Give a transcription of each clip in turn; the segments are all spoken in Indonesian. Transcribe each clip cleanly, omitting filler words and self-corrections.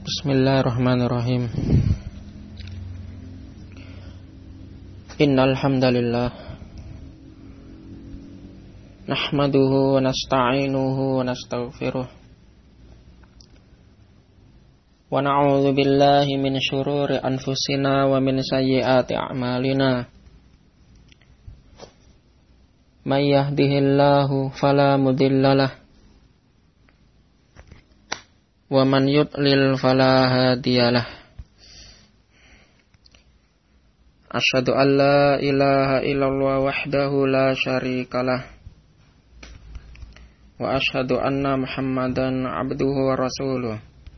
Bismillahirrahmanirrahim. Innal hamdalillah nahmaduhu wa nasta'inuhu wa nastaghfiruh wa na'udzu billahi min syururi anfusina wa min sayyiati a'malina. May yahdihillahu fala mudhillalah wa man yudlil fala hadiyalah. Asyhadu an la ilaha illallah wahdahu la syarikalah wa asyhadu anna Muhammadan abduhu wa rasuluh.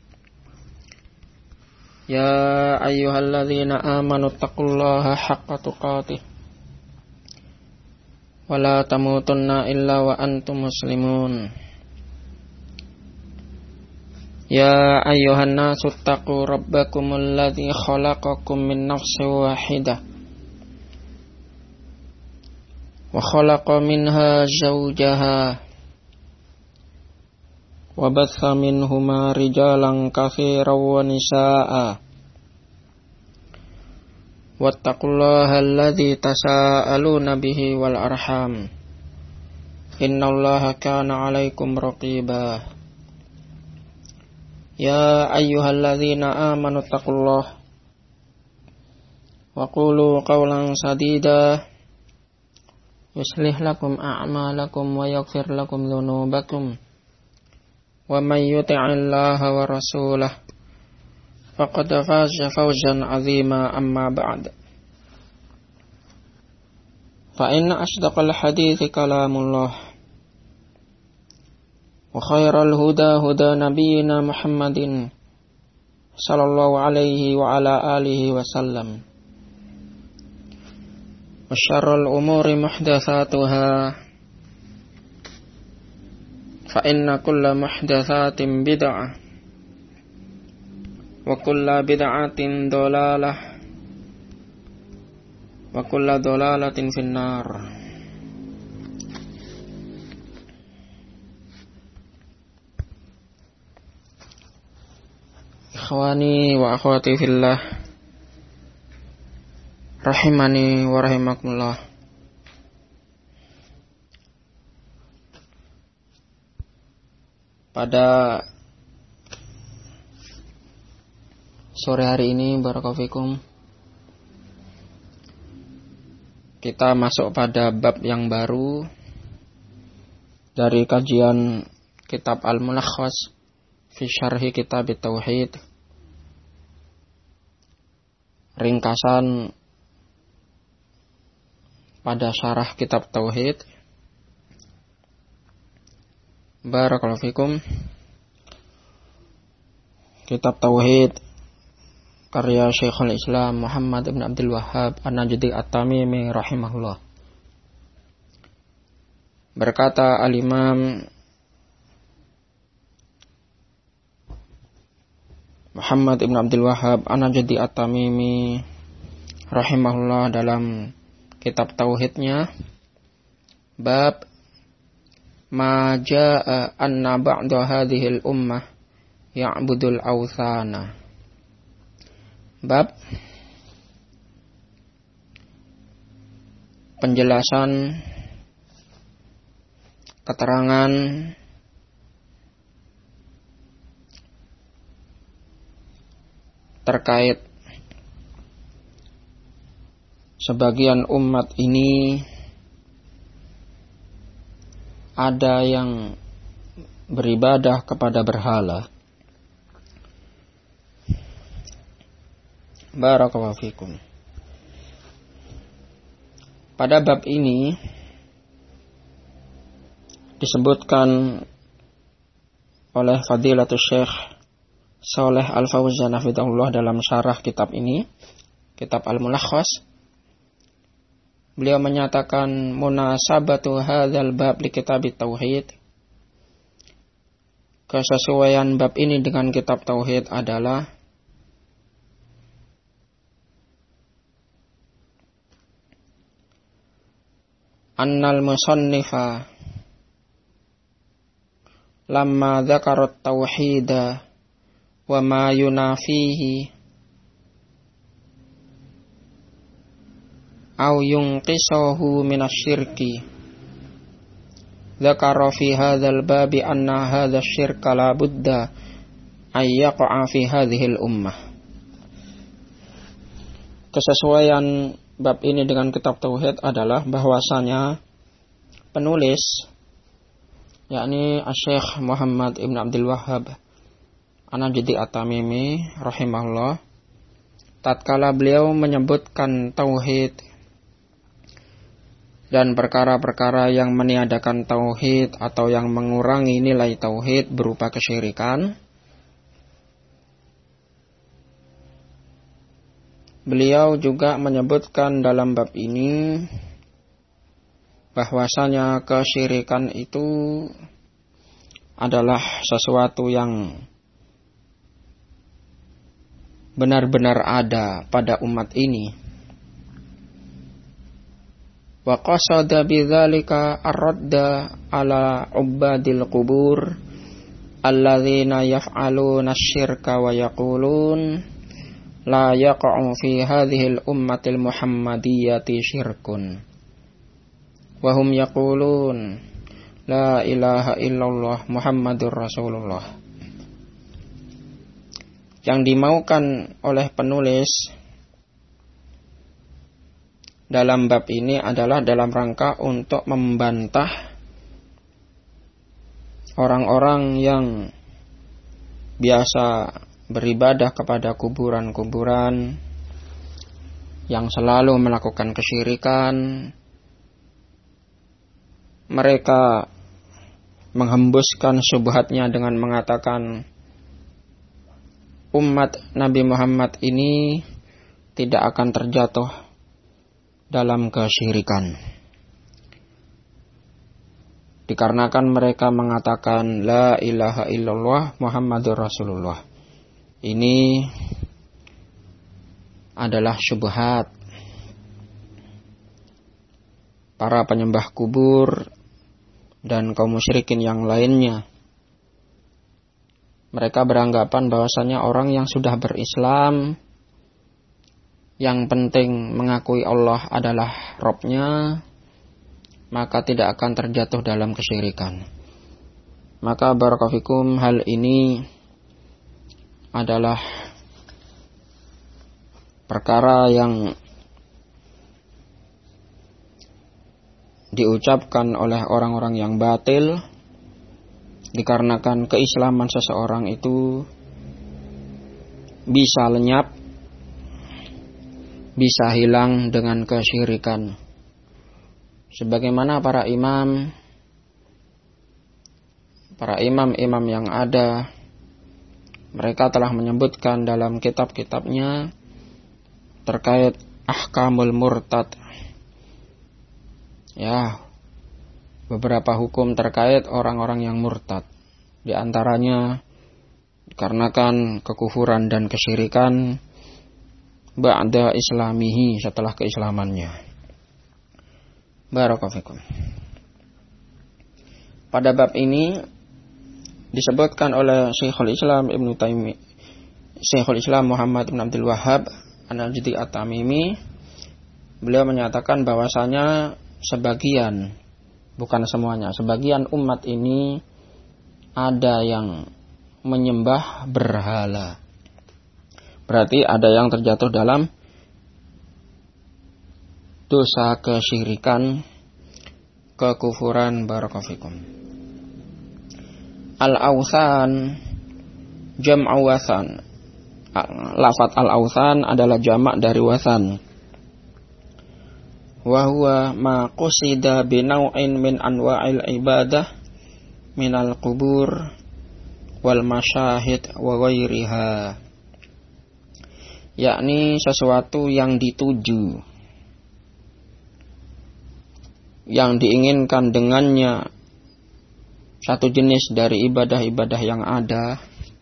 Ya ayyuhalladzina amanu taqullaha haqqa tuqatih wa la tamutunna illa wa antum muslimun. Ya ayyuhan nasu taqu rabbakumul ladzi khalaqakum min nafsin wahidah wa khalaqa minha zawjaha wa batha minhuma rijalan katsiran wa nisaa'a wattaqullaha alladzi tasaaluna bihi wal arham innallaha kana 'alaikum raqiba. Ya ayyuhalladzina amanu taqullaha wa qulu qawlan sadida yuslih lakum a'malakum wa yaghfir lakum dhunubakum wa may yuti'illaha wa rasulahu faqad faza fawzan 'azima. Amma ba'd. Fa inna asdaqal hadithi kalamullah wa khairal huda huda nabiyyina Muhammadin sallallahu alaihi wa ala alihi wa sallam. Wa syarrul umuri muhdatsatuha fa inna kulla muhdatsatin bid'ah wa kulla bid'atin dhalalah wa kulla dhalalatin finnar. Ikhwani wa akhwati fillah rahimani wa rahimakumullah. Pada sore hari ini barakallahu fikum kita masuk pada bab yang baru dari kajian kitab Al-Mulakhas fi syarhi kitab Tauhid, ringkasan pada syarah kitab Tauhid. Barakallahu fikum. Kitab Tauhid karya Syekhul Islam Muhammad ibn Abdul Wahhab An-Najdi At-Tamimi rahimahullah. Berkata Al-Imam Muhammad ibn Abdul Wahhab An-Najdi At-Tamimi rahimahullah dalam kitab Tauhidnya, bab ma jaa anna ba'da hadhil ummah ya'budul awthana. Bab penjelasan, keterangan terkait sebagian umat ini ada yang beribadah kepada berhala. Barakallahu fikum. Pada bab ini disebutkan oleh Fadilatul Syekh Shalih Al-Fauzan hafizahullah dalam syarah kitab ini, kitab Al-Mulakhas. Beliau menyatakan munasabatu hadzal bab li kitab Tauhid. Kesesuaian bab ini dengan kitab Tauhid adalah annal musannifa lamma dzakarat tauhida wa ma yunafihi au yunqisuhu minasyirki. Dzakara fi hadzal babi anna hadzal syirka la budda ay yaqa'a fi hadhil ummah. Kesesuaian bab ini dengan kitab tauhid adalah bahwasanya penulis, yakni Syekh Muhammad Ibn Abdul Wahhab An-Najdi At-Tamimi rahimahullah, tatkala beliau menyebutkan tauhid dan perkara-perkara yang meniadakan tauhid atau yang mengurangi nilai tauhid berupa kesyirikan, beliau juga menyebutkan dalam bab ini bahwasanya kesyirikan itu adalah sesuatu yang benar-benar ada pada umat ini. Wa qasada bidzalika ar-radda ala ubadil qubur alladzina yaf'aluna asy-syirka wa yaqulun la yaqa'u fi hadhil ummatil muhammadiyyati syirkun wa hum yaqulun la ilaha illallah muhammadur rasulullah. Yang dimaukan oleh penulis dalam bab ini adalah dalam rangka untuk membantah orang-orang yang biasa beribadah kepada kuburan-kuburan, yang selalu melakukan kesyirikan. Mereka menghembuskan syubhatnya dengan mengatakan umat Nabi Muhammad ini tidak akan terjatuh dalam kesyirikan, dikarenakan mereka mengatakan la ilaha illallah Muhammadur Rasulullah. Ini adalah syubhat para penyembah kubur dan kaum musyrikin yang lainnya. Mereka beranggapan bahwasanya orang yang sudah berislam, yang penting mengakui Allah adalah Rabb-Nya, maka tidak akan terjatuh dalam kesyirikan. Maka barakallahu hal ini adalah perkara yang diucapkan oleh orang-orang yang batil, dikarenakan keislaman seseorang itu bisa lenyap, bisa hilang dengan kesyirikan. Sebagaimana para imam yang ada, mereka telah menyebutkan dalam kitab-kitabnya terkait ahkamul murtad, ya, beberapa hukum terkait orang-orang yang murtad. Di antaranya dikarenakan kekufuran dan kesyirikan ba'da islamihi, setelah keislamannya. Barakallahu fikum. Pada bab ini disebutkan oleh Syekhul Islam Ibnu Taimiyah, Syekhul Islam Muhammad Ibn Abdul Wahhab An-Najdi At-Tamimi, beliau menyatakan bahwasanya sebagian, bukan semuanya, sebagian umat ini ada yang menyembah berhala. Berarti ada yang terjatuh dalam dosa kesyirikan, kekufuran. Barakallahu fikum. Al-awthan jam'u wathan. Lafaz al-awthan adalah jamak dari wathan. Wa huwa ma qusida bi naw'in min anwa'il ibadah minal qubur wal masyahid wa ghairiha. Yakni sesuatu yang dituju, yang diinginkan dengannya satu jenis dari ibadah-ibadah yang ada,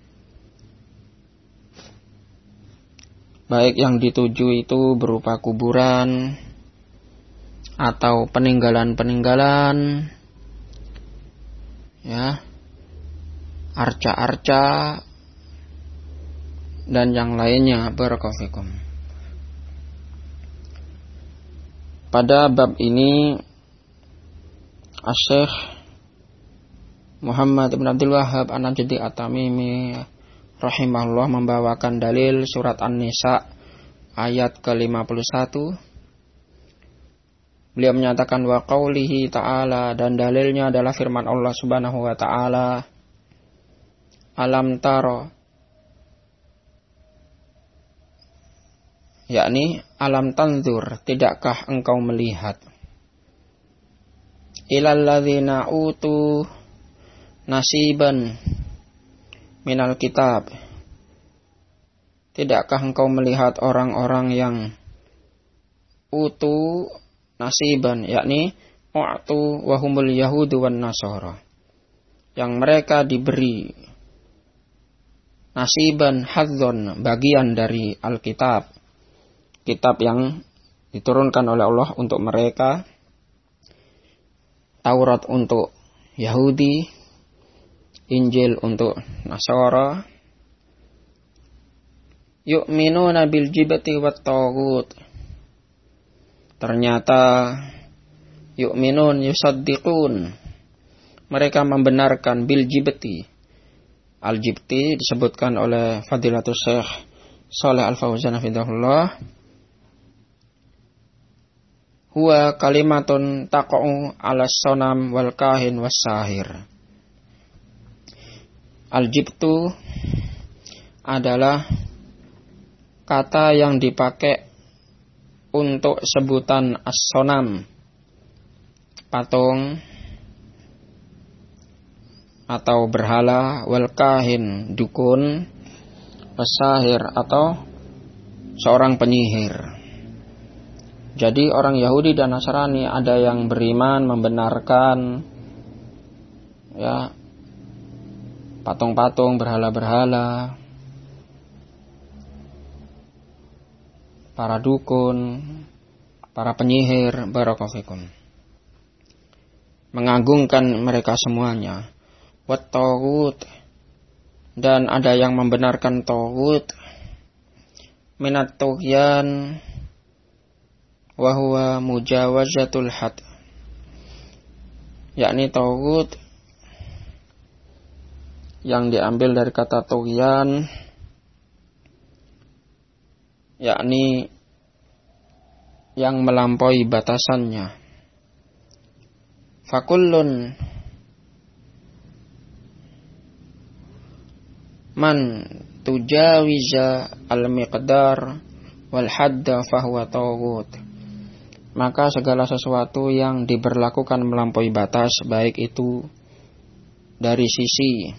baik yang dituju itu berupa kuburan atau peninggalan-peninggalan, ya, arca-arca, dan yang lainnya. Barakallahu fikum. Pada bab ini Asy-Syaikh Muhammad bin Abdul Wahhab An-Najdi At-Tamimi rahimahullah membawakan dalil surat An-Nisa ayat ke-51. Beliau menyatakan wa qaulihi ta'ala, dan dalilnya adalah firman Allah Subhanahu wa taala, alam taro, yakni alam tanzur, tidakkah engkau melihat, ilal ladzina utu nasiban minal kitab, tidakkah engkau melihat orang-orang yang utu nasiban, yakni u'tu wahumul yahudu wan nasara, yang mereka diberi nasiban hadzon, bagian dari Alkitab, kitab yang diturunkan oleh Allah untuk mereka, Taurat untuk Yahudi, Injil untuk Nasara. Yu'minuna bil jibti wat taghut, ternyata yu'minun yusaddiqun, mereka membenarkan bil jibti. Al-jibti disebutkan oleh Fadilatul Syekh Shalih Al-Fauzan hafizahullah, huwa kalimatun taqa'u 'ala sonam wal kahin was sahir. Al-jibtu adalah kata yang dipakai untuk sebutan as-sonam, patung atau berhala, wal kahin, dukun, pesahir atau seorang penyihir. Jadi orang Yahudi dan Nasrani ada yang beriman membenarkan ya patung-patung, berhala-berhala, para dukun, para penyihir, barakallahu fikum, mengagungkan mereka semuanya. Wat taghut, dan ada yang membenarkan taghut, minat tughyan wa huwa mujawazatul had, yakni taghut yang diambil dari kata tughyan, yakni yang melampaui batasannya. Fakullun man tujawiza al-miqdar wal hadda fahuwa taghut, maka segala sesuatu yang diberlakukan melampaui batas, baik itu dari sisi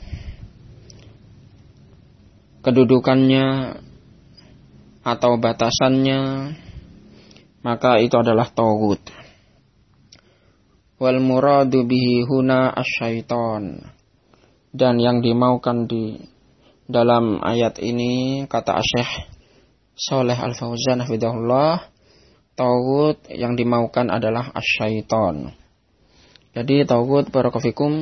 kedudukannya atau batasannya, maka itu adalah taghut. Wal muradu bihi huna asyaiton, dan yang dimaukan di dalam ayat ini, kata Syekh Shalih Al-Fauzan hafizahullah, taghut yang dimaukan adalah asyaiton. Jadi taghut barakallahu fikum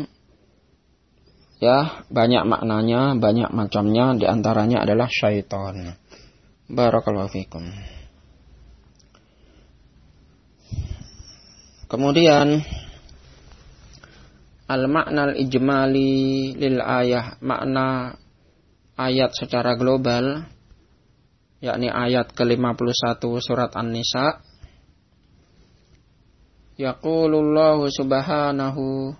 ya banyak maknanya, banyak macamnya, di antaranya adalah syaiton. Barakallahu fikum. Kemudian al-makna al-ijmali lil ayah, makna ayat secara global, yakni ayat ke-51 surat An-Nisa. Yaqulullahu subhanahu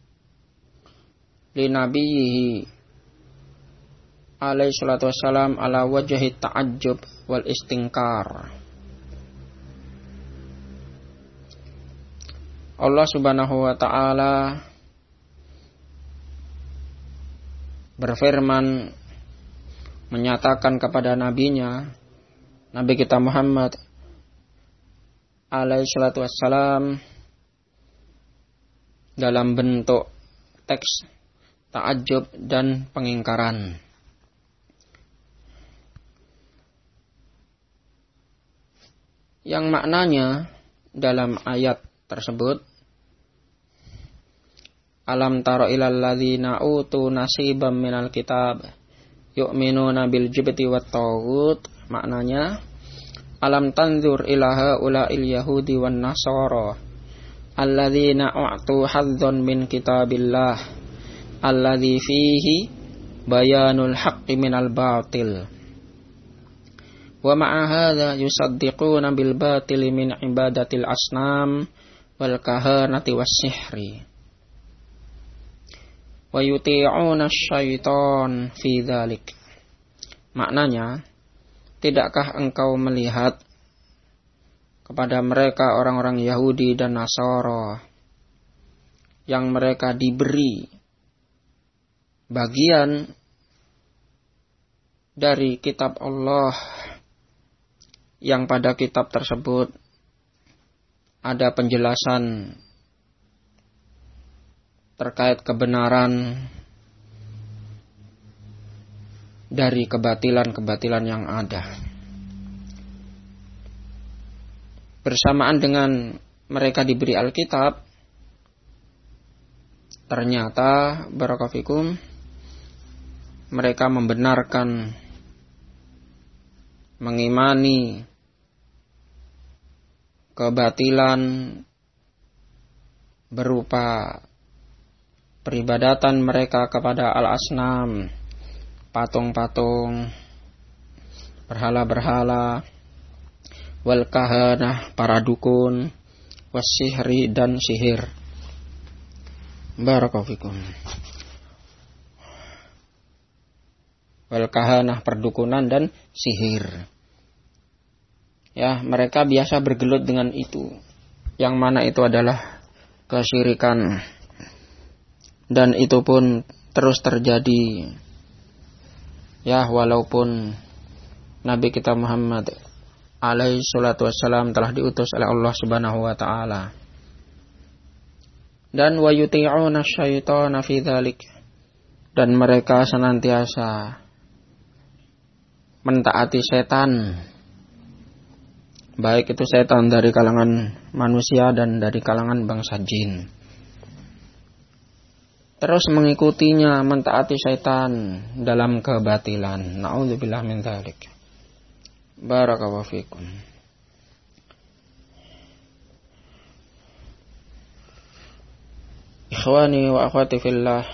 li nabiyhi alaihi salatu wassalam ala wajhi ta'ajjub wal istinkar. Allah Subhanahu wa taala berfirman, menyatakan kepada nabinya, Nabi kita Muhammad alaihi salatu wassalam, dalam bentuk teks ta'ajjub dan pengingkaran. Yang maknanya dalam ayat tersebut, alam taro ilal ladzina utu nasibam minal kitab, yu'minuna bil jibti wat taghut, maknanya alam tanzur ila haula'il yahudi wan nasara alladzina u'tu hadzan min kitabillah alladzi fihi bayanul haqqi minal batil wa ma'a hadza yusaddiquna bil batili min ibadatil asnam wal kahanati was sihri wa yuti'una syaitan fi dzalik. Maknanya, tidakkah engkau melihat kepada mereka orang-orang Yahudi dan Nasara yang mereka diberi bagian dari kitab Allah, yang pada kitab tersebut ada penjelasan terkait kebenaran dari kebatilan-kebatilan yang ada. Bersamaan dengan mereka diberi Alkitab, ternyata barakallahu mereka membenarkan, mengimani kebatilan berupa peribadatan mereka kepada al-asnam, patung-patung, berhala-berhala, wal kahanah, para dukun, wasihri, dan sihir. Barakallahu fikum. Wal kahanah, perdukunan dan sihir. Ya, mereka biasa bergelut dengan itu, yang mana itu adalah kesyirikan. Dan itu pun terus terjadi. Ya, walaupun Nabi kita Muhammad alaihi salatu wassalam telah diutus oleh Allah Subhanahu wa taala. Dan wa yuti'una syaitana fi dzalik. Dan mereka senantiasa mentaati setan. Baik itu setan dari kalangan manusia dan dari kalangan bangsa jin. Terus mengikutinya, mentaati syaitan dalam kebatilan. Na'udzubillah min dzalik. Barakallahu fikum. Ikhwani wa akhwati fillah,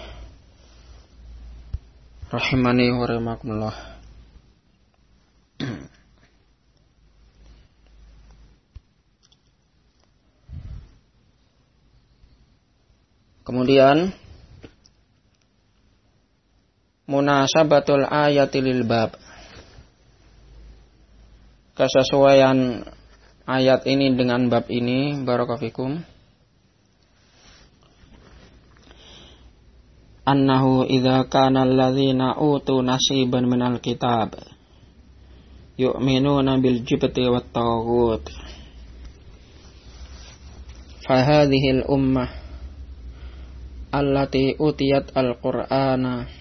rahimani wa rahimakumullah. Kemudian munasabatul ayati lil bab. Kesesuaian ayat ini dengan bab ini, barakallahu fikum. Annahu idza kana alladzina utu nasiban minal kitab yu'minuna bil jibti wat taghut. Fa hadhihi al ummah allati utiyat al-Qur'ana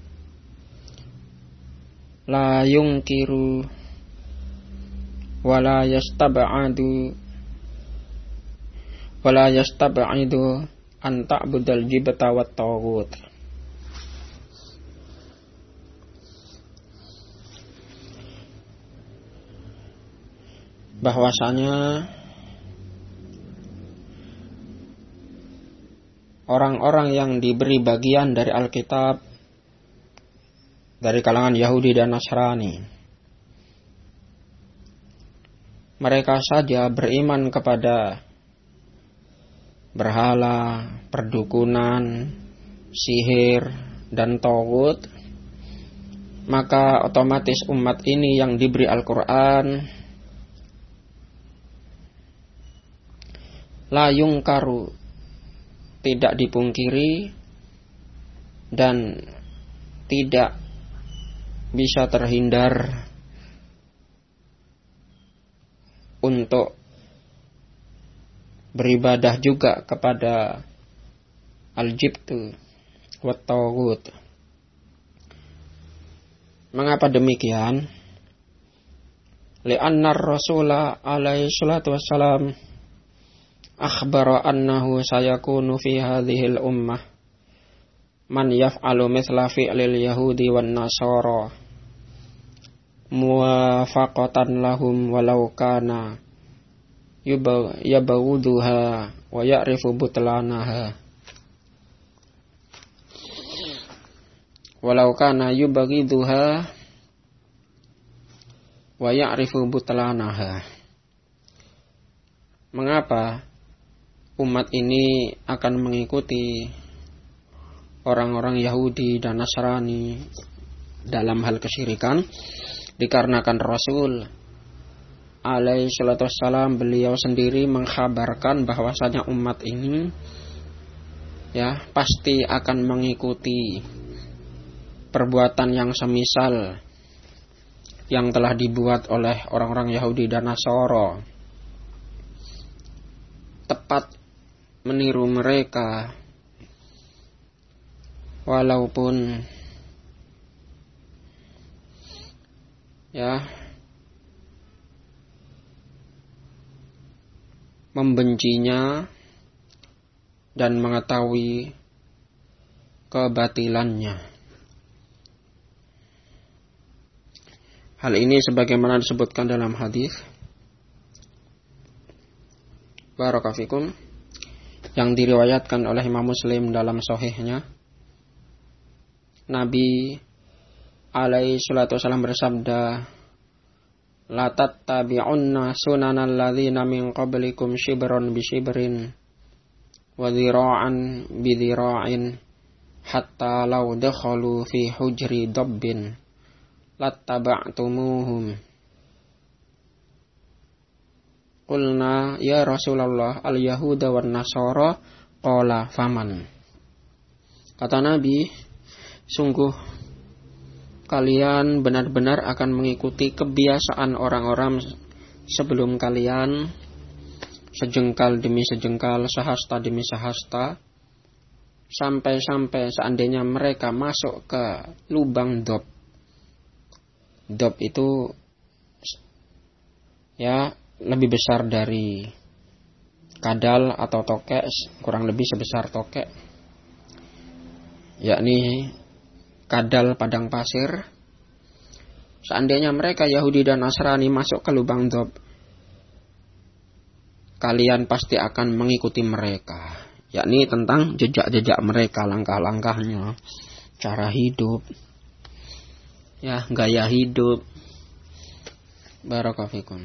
la yungkiru wala yastab'adu an ta'budal jibta wat taghut. Bahwasanya orang-orang yang diberi bagian dari Alkitab dari kalangan Yahudi dan Nasrani, mereka saja beriman kepada berhala, perdukunan, sihir, dan taghut, maka otomatis umat ini yang diberi Al-Quran la yungkaru, tidak dipungkiri dan tidak bisa terhindar untuk beribadah juga kepada al-jibtu wat taghut. Mengapa demikian? Li'anna ar-rasula alaihi salatu wassalam akhbara annahu sayakunu fi hadhil ummah man yaf'alu mithla fi'lil yahudi wan nasara muwafaqatan lahum walau kana yabawuduha wa ya'rifu butlanaha walau kana yubaghiduha wa ya'rifu butlanaha. Mengapa umat ini akan mengikuti orang-orang Yahudi dan Nasrani dalam hal kesyirikan? Dikarenakan Rasul alaihi salatu wassalam beliau sendiri mengkhabarkan bahwasanya umat ini pasti akan mengikuti perbuatan yang semisal yang telah dibuat oleh orang-orang Yahudi dan Nasara, tepat meniru mereka walaupun membencinya dan mengetahui kebatilannya. Hal ini sebagaimana disebutkan dalam hadis Barakafikum yang diriwayatkan oleh Imam Muslim dalam sahihnya. Nabi alaihi salatu wasallam bersabda, la tattabi'unna sunanal ladzina min qablikum shibran bi shibrin wa dhira'an bi dhira'in hatta law dakhalu fi hujri dabbin lattaba'tumuhum. Qulna ya Rasulullah al yahuda wan nasara, qala faman. Kata Nabi, sungguh kalian benar-benar akan mengikuti kebiasaan orang-orang sebelum kalian, sejengkal demi sejengkal, sehasta demi sehasta, sampai-sampai seandainya mereka masuk ke lubang dob. Dob itu lebih besar dari kadal atau tokek, kurang lebih sebesar tokek, yakni kadal padang pasir. Seandainya mereka Yahudi dan Nasrani masuk ke lubang dob, kalian pasti akan mengikuti mereka, yakni tentang jejak-jejak mereka, langkah-langkahnya, cara hidup, gaya hidup. Barakafikum.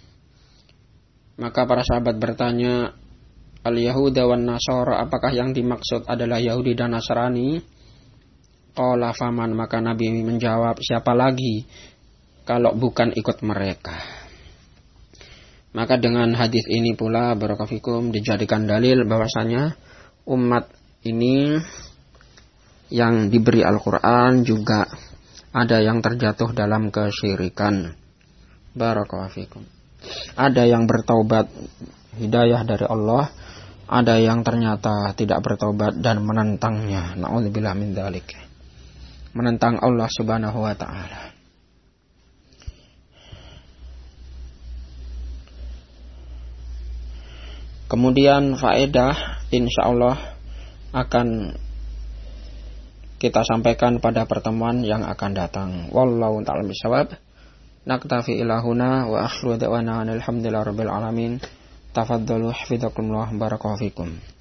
Maka para sahabat bertanya, al-Yahuda wan Nasara, apakah yang dimaksud adalah Yahudi dan Nasrani? Qala faman, maka Nabi menjawab, siapa lagi kalau bukan ikut mereka. Maka dengan hadis ini pula barakafikum dijadikan dalil bahwasanya umat ini yang diberi Al-Quran juga ada yang terjatuh dalam kesyirikan. Barakafikum. Ada yang bertaubat hidayah dari Allah, ada yang ternyata tidak bertaubat dan menentangnya. Na'udzubillah min dzalik. Menentang Allah Subhanahu wa ta'ala. Kemudian faedah insyaallah akan kita sampaikan pada pertemuan yang akan datang. Wallahu ta'ala bishawab. Naktafi ilahuna wa akhlu da'wana alhamdulillah rabbil alamin. Tafaddalu hafizakumullah, barakallahu fikum.